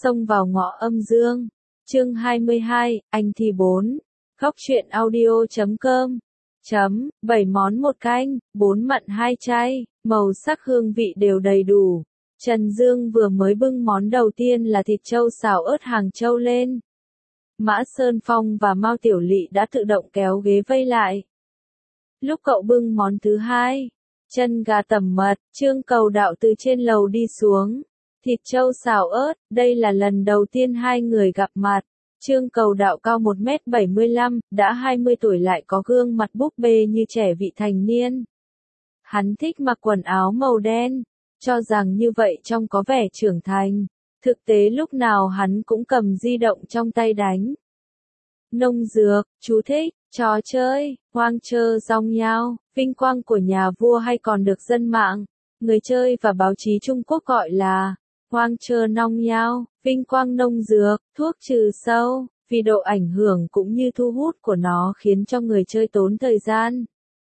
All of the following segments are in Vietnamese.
Xông vào ngõ âm dương. Chương 22, anh thì 4. Góc truyện audio.com. 7 món một canh, 4 mặn 2 chay, màu sắc hương vị đều đầy đủ. Trần Dương vừa mới bưng món đầu tiên là thịt trâu xào ớt Hàng Châu lên. Mã Sơn Phong và Mao Tiểu Lị đã tự động kéo ghế vây lại. Lúc cậu bưng món thứ hai, chân gà tẩm mật, Trương Cầu Đạo từ trên lầu đi xuống. Thịt trâu xào ớt, đây là lần đầu tiên hai người gặp mặt. Trương Cầu Đạo cao 1m75, đã 20 tuổi lại có gương mặt búp bê như trẻ vị thành niên. Hắn thích mặc quần áo màu đen, cho rằng như vậy trông có vẻ trưởng thành. Thực tế lúc nào hắn cũng cầm di động trong tay đánh. Nông dược, chú thích, trò chơi, hoang trơ rong nhao, vinh quang của nhà vua hay còn được dân mạng, người chơi và báo chí Trung Quốc gọi là hoang trơ nong nhao, vinh quang nông dược, thuốc trừ sâu, vì độ ảnh hưởng cũng như thu hút của nó khiến cho người chơi tốn thời gian,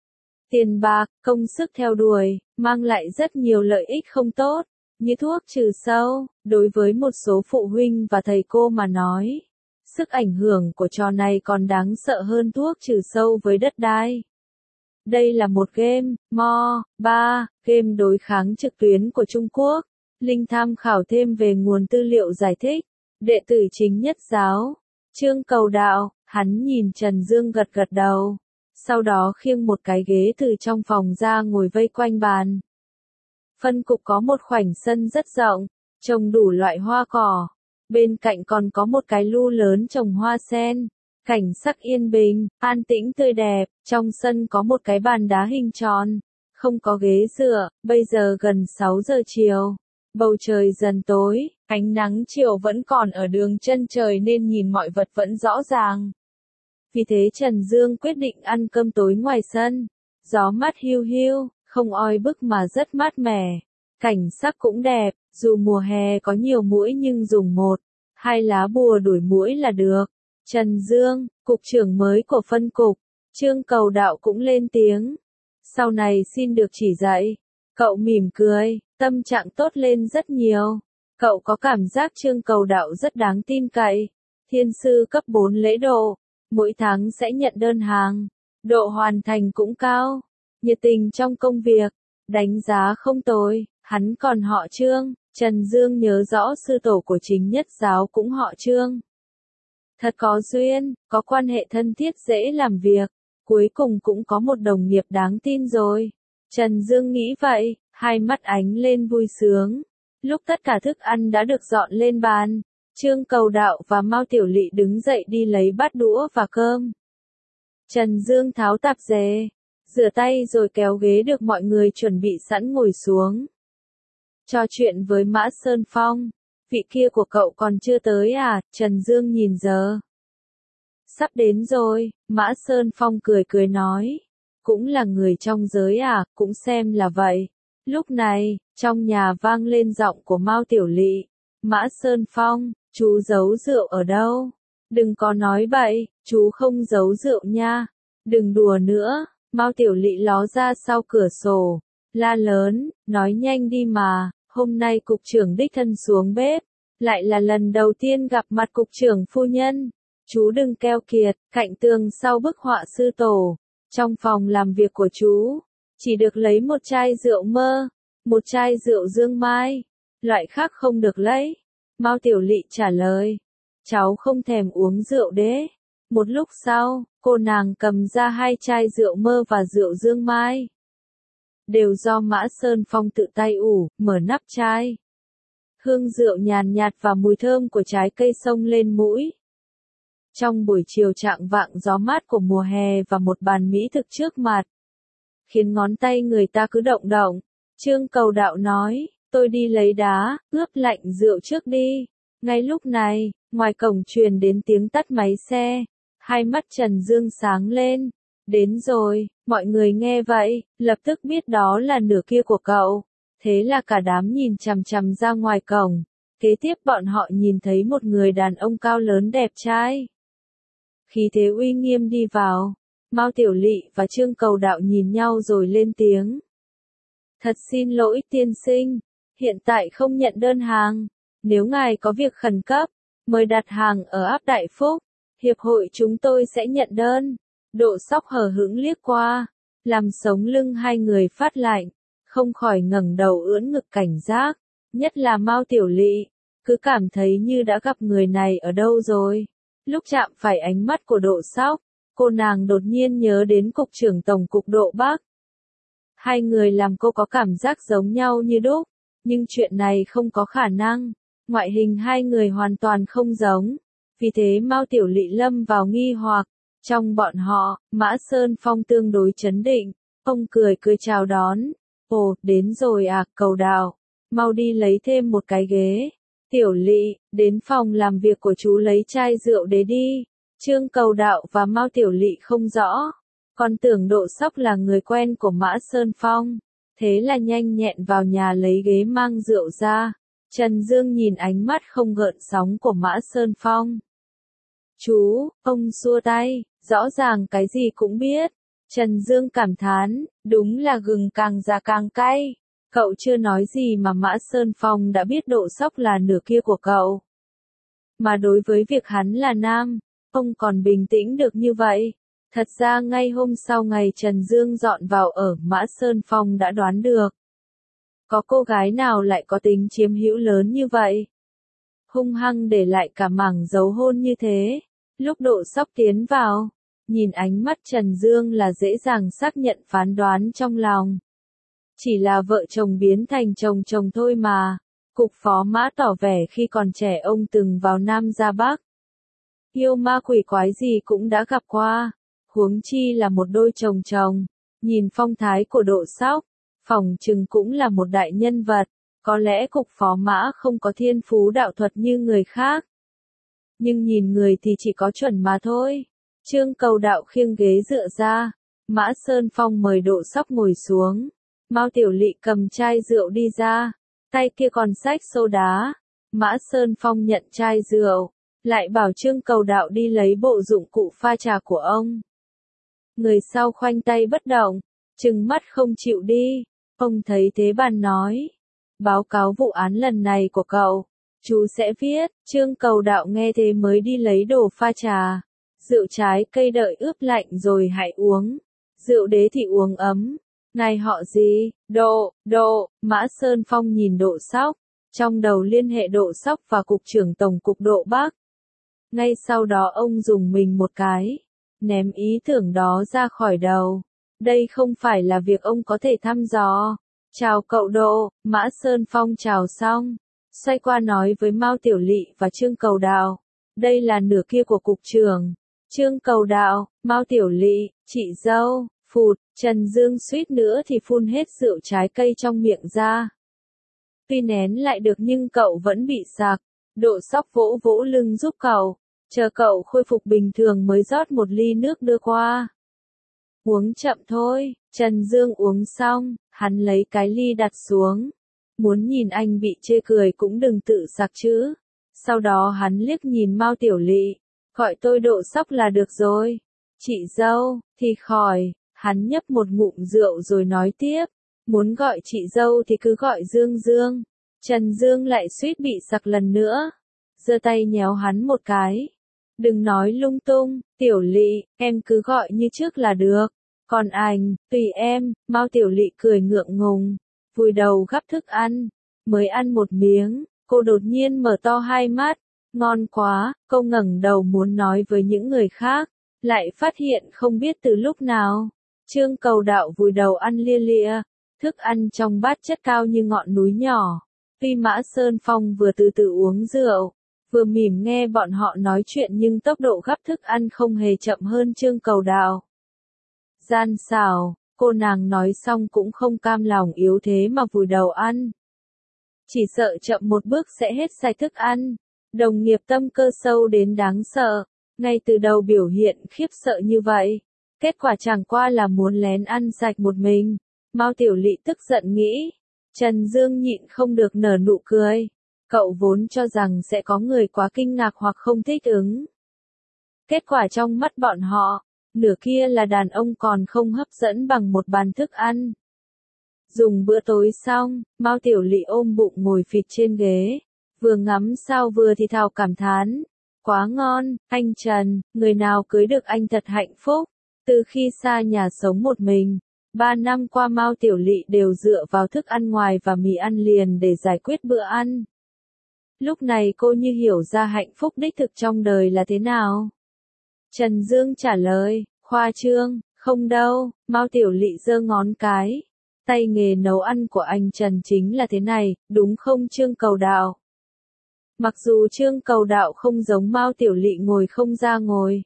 tiền bạc, công sức theo đuổi, mang lại rất nhiều lợi ích không tốt, như thuốc trừ sâu, đối với một số phụ huynh và thầy cô mà nói. Sức ảnh hưởng của trò này còn đáng sợ hơn thuốc trừ sâu với đất đai. Đây là một game, MOBA, game đối kháng trực tuyến của Trung Quốc. Linh tham khảo thêm về nguồn tư liệu giải thích. Đệ tử chính nhất giáo, Trương Cầu Đạo, hắn nhìn Trần Dương gật gật đầu. Sau đó khiêng một cái ghế từ trong phòng ra ngồi vây quanh bàn. Phân cục có một khoảnh sân rất rộng, trồng đủ loại hoa cỏ. Bên cạnh còn có một cái lu lớn trồng hoa sen. Cảnh sắc yên bình, an tĩnh tươi đẹp, trong sân có một cái bàn đá hình tròn. Không có ghế dựa, bây giờ gần 6 giờ chiều. Bầu trời dần tối, ánh nắng chiều vẫn còn ở đường chân trời nên nhìn mọi vật vẫn rõ ràng. Vì thế Trần Dương quyết định ăn cơm tối ngoài sân. Gió mát hiu hiu, không oi bức mà rất mát mẻ. Cảnh sắc cũng đẹp, dù mùa hè có nhiều muỗi nhưng dùng 1-2 lá bùa đuổi muỗi là được. Trần Dương, cục trưởng mới của phân cục, Trương Cầu Đạo cũng lên tiếng. Sau này xin được chỉ dạy. Cậu mỉm cười, tâm trạng tốt lên rất nhiều. Cậu có cảm giác Trương Cầu Đạo rất đáng tin cậy. Thiên sư cấp 4 lễ độ, mỗi tháng sẽ nhận đơn hàng. Độ hoàn thành cũng cao. Nhiệt tình trong công việc, đánh giá không tồi. Hắn còn họ Trương. Trần Dương nhớ rõ sư tổ của chính nhất giáo cũng họ Trương. Thật có duyên, có quan hệ thân thiết dễ làm việc. Cuối cùng cũng có một đồng nghiệp đáng tin rồi. Trần Dương nghĩ vậy, hai mắt ánh lên vui sướng. Lúc tất cả thức ăn đã được dọn lên bàn, Trương Cầu Đạo và Mao Tiểu Lị đứng dậy đi lấy bát đũa và cơm. Trần Dương tháo tạp dề, rửa tay rồi kéo ghế được mọi người chuẩn bị sẵn ngồi xuống. Trò chuyện với Mã Sơn Phong. Vị kia của cậu còn chưa tới à? Trần Dương nhìn giờ. Sắp đến rồi, Mã Sơn Phong cười cười nói. Cũng là người trong giới à, cũng xem là vậy. Lúc này, trong nhà vang lên giọng của Mao Tiểu Lị. Mã Sơn Phong, chú giấu rượu ở đâu? Đừng có nói bậy, chú không giấu rượu nha. Đừng đùa nữa. Mao Tiểu Lị ló ra sau cửa sổ. La lớn, nói nhanh đi mà. Hôm nay cục trưởng đích thân xuống bếp. Lại là lần đầu tiên gặp mặt cục trưởng phu nhân. Chú đừng keo kiệt, cạnh tường sau bức họa sư tổ. Trong phòng làm việc của chú, chỉ được lấy một chai rượu mơ, một chai rượu dương mai. Loại khác không được lấy. Mao Tiểu Lị trả lời. Cháu không thèm uống rượu đấy. Một lúc sau, cô nàng cầm ra 2 chai rượu mơ và rượu dương mai. Đều do Mã Sơn Phong tự tay ủ, mở nắp chai. Hương rượu nhàn nhạt và mùi thơm của trái cây xông lên mũi. Trong buổi chiều chạng vạng gió mát của mùa hè và một bàn mỹ thực trước mặt, khiến ngón tay người ta cứ động động. Trương Cầu Đạo nói, tôi đi lấy đá, ướp lạnh rượu trước đi. Ngay lúc này, ngoài cổng truyền đến tiếng tắt máy xe. Hai mắt Trần Dương sáng lên. Đến rồi, mọi người nghe vậy, lập tức biết đó là nửa kia của cậu. Thế là cả đám nhìn chằm chằm ra ngoài cổng. Kế tiếp bọn họ nhìn thấy một người đàn ông cao lớn đẹp trai. Khí thế uy nghiêm đi vào. Mao Tiểu Lị và Trương Cầu Đạo nhìn nhau rồi lên tiếng. Thật xin lỗi tiên sinh, hiện tại không nhận đơn hàng. Nếu ngài có việc khẩn cấp, mời đặt hàng ở áp Đại Phúc. Hiệp hội chúng tôi sẽ nhận đơn. Độ Sóc hờ hững liếc qua, làm sống lưng hai người phát lạnh, không khỏi ngẩng đầu ưỡn ngực cảnh giác, nhất là Mao Tiểu Lị, cứ cảm thấy như đã gặp người này ở đâu rồi. Lúc chạm phải ánh mắt của Độ Sóc, cô nàng đột nhiên nhớ đến cục trưởng tổng cục Độ Bắc. Hai người làm cô có cảm giác giống nhau như đúc, nhưng chuyện này không có khả năng, ngoại hình hai người hoàn toàn không giống, vì thế Mao Tiểu Lị lâm vào nghi hoặc. Trong bọn họ, Mã Sơn Phong tương đối trấn định, ông cười cười chào đón. Ồ, đến rồi à, Cầu Đạo, mau đi lấy thêm một cái ghế. Tiểu Lị, đến phòng làm việc của chú lấy chai rượu để đi. Trương Cầu Đạo và Mao Tiểu Lị không rõ, còn tưởng Độ Sóc là người quen của Mã Sơn Phong, thế là nhanh nhẹn vào nhà lấy ghế mang rượu ra. Trần Dương nhìn ánh mắt không gợn sóng của Mã Sơn Phong. Chú, ông xua tay, rõ ràng cái gì cũng biết. Trần Dương cảm thán, đúng là gừng càng già càng cay. Cậu chưa nói gì mà Mã Sơn Phong đã biết Độ Sóc là nửa kia của cậu. Mà đối với việc hắn là nam, ông còn bình tĩnh được như vậy. Thật ra ngay hôm sau ngày Trần Dương dọn vào ở, Mã Sơn Phong đã đoán được. Có cô gái nào lại có tính chiếm hữu lớn như vậy? Hung hăng để lại cả mảng dấu hôn như thế. Lúc Độ Sóc tiến vào, nhìn ánh mắt Trần Dương là dễ dàng xác nhận phán đoán trong lòng. Chỉ là vợ chồng biến thành chồng chồng thôi mà. Cục phó Mã tỏ vẻ khi còn trẻ ông từng vào Nam ra Bắc. Yêu ma quỷ quái gì cũng đã gặp qua, huống chi là một đôi chồng chồng. Nhìn phong thái của Độ Sóc, phỏng chừng cũng là một đại nhân vật. Có lẽ cục phó Mã không có thiên phú đạo thuật như người khác, nhưng nhìn người thì chỉ có chuẩn mà thôi. Trương Cầu Đạo khiêng ghế dựa ra, Mã Sơn Phong mời Độ Sóc ngồi xuống. Mao Tiểu Lị cầm chai rượu đi ra, tay kia còn xách xô đá. Mã Sơn Phong nhận chai rượu, lại bảo Trương Cầu Đạo đi lấy bộ dụng cụ pha trà của ông. Người sau khoanh tay bất động, trừng mắt không chịu đi. Ông thấy thế bàn nói, báo cáo vụ án lần này của cậu, chú sẽ viết. Trương Cầu Đạo nghe thế mới đi lấy đồ pha trà. Rượu trái cây đợi ướp lạnh rồi hãy uống. Rượu đế thì uống ấm. Ngài họ gì? Độ. Mã Sơn Phong nhìn Độ Sóc, trong đầu liên hệ Độ Sóc và cục trưởng tổng cục Độ Bắc. Ngay sau đó ông dùng mình một cái, ném ý tưởng đó ra khỏi đầu. Đây không phải là việc ông có thể thăm dò. Chào cậu Độ. Mã Sơn Phong chào xong, xoay qua nói với Mao Tiểu Lị và Trương Cầu Đạo. Đây là nửa kia của cục trưởng. Trương Cầu Đạo, Mao Tiểu Lị, chị dâu. Phụt, Trần Dương suýt nữa thì phun hết rượu trái cây trong miệng ra. Tuy nén lại được nhưng cậu vẫn bị sặc. Độ Sóc vỗ vỗ lưng giúp cậu, chờ cậu khôi phục bình thường mới rót một ly nước đưa qua. Uống chậm thôi. Trần Dương uống xong, hắn lấy cái ly đặt xuống. Muốn nhìn anh bị chê cười cũng đừng tự sặc chứ. Sau đó hắn liếc nhìn Mao Tiểu Lị, gọi tôi Độ Sóc là được rồi. Chị dâu, thì khỏi. Hắn nhấp một ngụm rượu rồi nói tiếp, muốn gọi chị dâu thì cứ gọi Dương Dương. Trần Dương lại suýt bị sặc lần nữa, giơ tay nhéo hắn một cái. Đừng nói lung tung, Tiểu Lị, em cứ gọi như trước là được. Còn anh, tùy em. Mao Tiểu Lị cười ngượng ngùng, vùi đầu gắp thức ăn. Mới ăn một miếng, cô đột nhiên mở to hai mắt. Ngon quá. Cô ngẩng đầu muốn nói với những người khác, lại phát hiện không biết từ lúc nào. Trương Cầu Đạo vùi đầu ăn lia lịa, thức ăn trong bát chất cao như ngọn núi nhỏ. Tuy Mã Sơn Phong vừa từ từ uống rượu, vừa mỉm nghe bọn họ nói chuyện nhưng tốc độ gắp thức ăn không hề chậm hơn Trương Cầu Đạo. Gian xảo, cô nàng nói xong cũng không cam lòng yếu thế mà vùi đầu ăn. Chỉ sợ chậm một bước sẽ hết sạch thức ăn. Đồng nghiệp tâm cơ sâu đến đáng sợ, ngay từ đầu biểu hiện khiếp sợ như vậy. Kết quả chẳng qua là muốn lén ăn sạch một mình. Mao Tiểu Lị tức giận nghĩ. Trần Dương nhịn không được nở nụ cười. Cậu vốn cho rằng sẽ có người quá kinh ngạc hoặc không thích ứng. Kết quả trong mắt bọn họ, nửa kia là đàn ông còn không hấp dẫn bằng một bàn thức ăn. Dùng bữa tối xong, Mao Tiểu Lị ôm bụng ngồi phịch trên ghế, Vừa ngắm sao vừa thì thào cảm thán. Quá ngon, anh Trần, người nào cưới được anh thật hạnh phúc. Từ khi xa nhà sống một mình, 3 năm qua Mao Tiểu Lị đều dựa vào thức ăn ngoài và mì ăn liền để giải quyết bữa ăn. Lúc này cô như hiểu ra hạnh phúc đích thực trong đời là thế nào. Trần Dương trả lời, khoa trương, không đâu, Mao Tiểu Lị giơ ngón cái. Tay nghề nấu ăn của anh Trần chính là thế này, đúng không Trương Cầu Đạo? Mặc dù Trương Cầu Đạo không giống Mao Tiểu Lị ngồi không ra ngồi.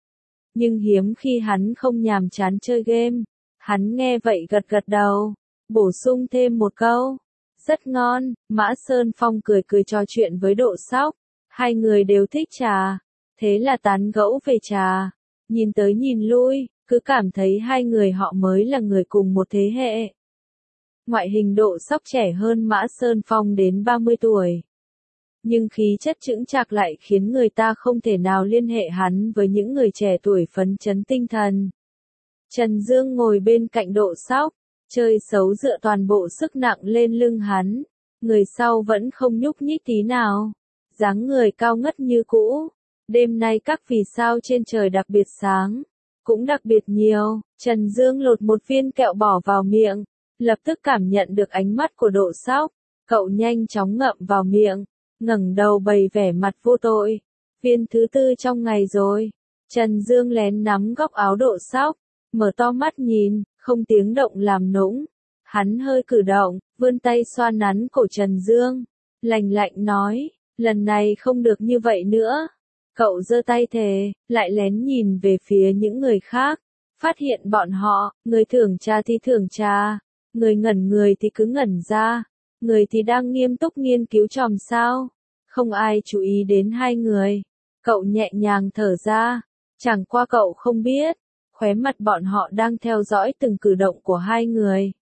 Nhưng hiếm khi hắn không nhàm chán chơi game. Hắn nghe vậy gật gật đầu, bổ sung thêm một câu. Rất ngon, Mã Sơn Phong cười cười trò chuyện với Độ Sóc. Hai người đều thích trà. Thế là tán gẫu về trà. Nhìn tới nhìn lui, cứ cảm thấy hai người họ mới là người cùng một thế hệ. Ngoại hình Độ Sóc trẻ hơn Mã Sơn Phong đến 30 tuổi. Nhưng khí chất chững chạc lại khiến người ta không thể nào liên hệ hắn với những người trẻ tuổi phấn chấn tinh thần. Trần Dương ngồi bên cạnh Độ Sóc, chơi xấu dựa toàn bộ sức nặng lên lưng hắn. Người sau vẫn không nhúc nhích tí nào. Dáng người cao ngất như cũ. Đêm nay các vì sao trên trời đặc biệt sáng. Cũng đặc biệt nhiều. Trần Dương lột một viên kẹo bỏ vào miệng. Lập tức cảm nhận được ánh mắt của Độ Sóc. Cậu nhanh chóng ngậm vào miệng. Ngẩng đầu bày vẻ mặt vô tội. Viên thứ 4 trong ngày rồi. Trần Dương lén nắm góc áo Độ Sóc. Mở to mắt nhìn, không tiếng động làm nũng. Hắn hơi cử động, vươn tay xoa nắn cổ Trần Dương. Lành lạnh nói, lần này không được như vậy nữa. Cậu giơ tay thề, lại lén nhìn về phía những người khác. Phát hiện bọn họ, người thưởng trà thì thưởng trà. Người ngẩn người thì cứ ngẩn ra. Người thì đang nghiêm túc nghiên cứu chòm sao. Không ai chú ý đến hai người. Cậu nhẹ nhàng thở ra. Chẳng qua cậu không biết. Khóe mặt bọn họ đang theo dõi từng cử động của hai người.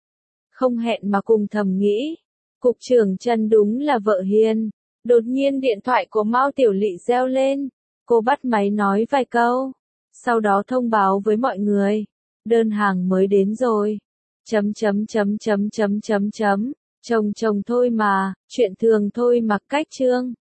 Không hẹn mà cùng thầm nghĩ. Cục trưởng Trần đúng là vợ hiền. Đột nhiên điện thoại của Mao Tiểu Lị reo lên. Cô bắt máy nói vài câu. Sau đó thông báo với mọi người. Đơn hàng mới đến rồi. Chồng thôi mà, chuyện thường thôi mặc cách Trương.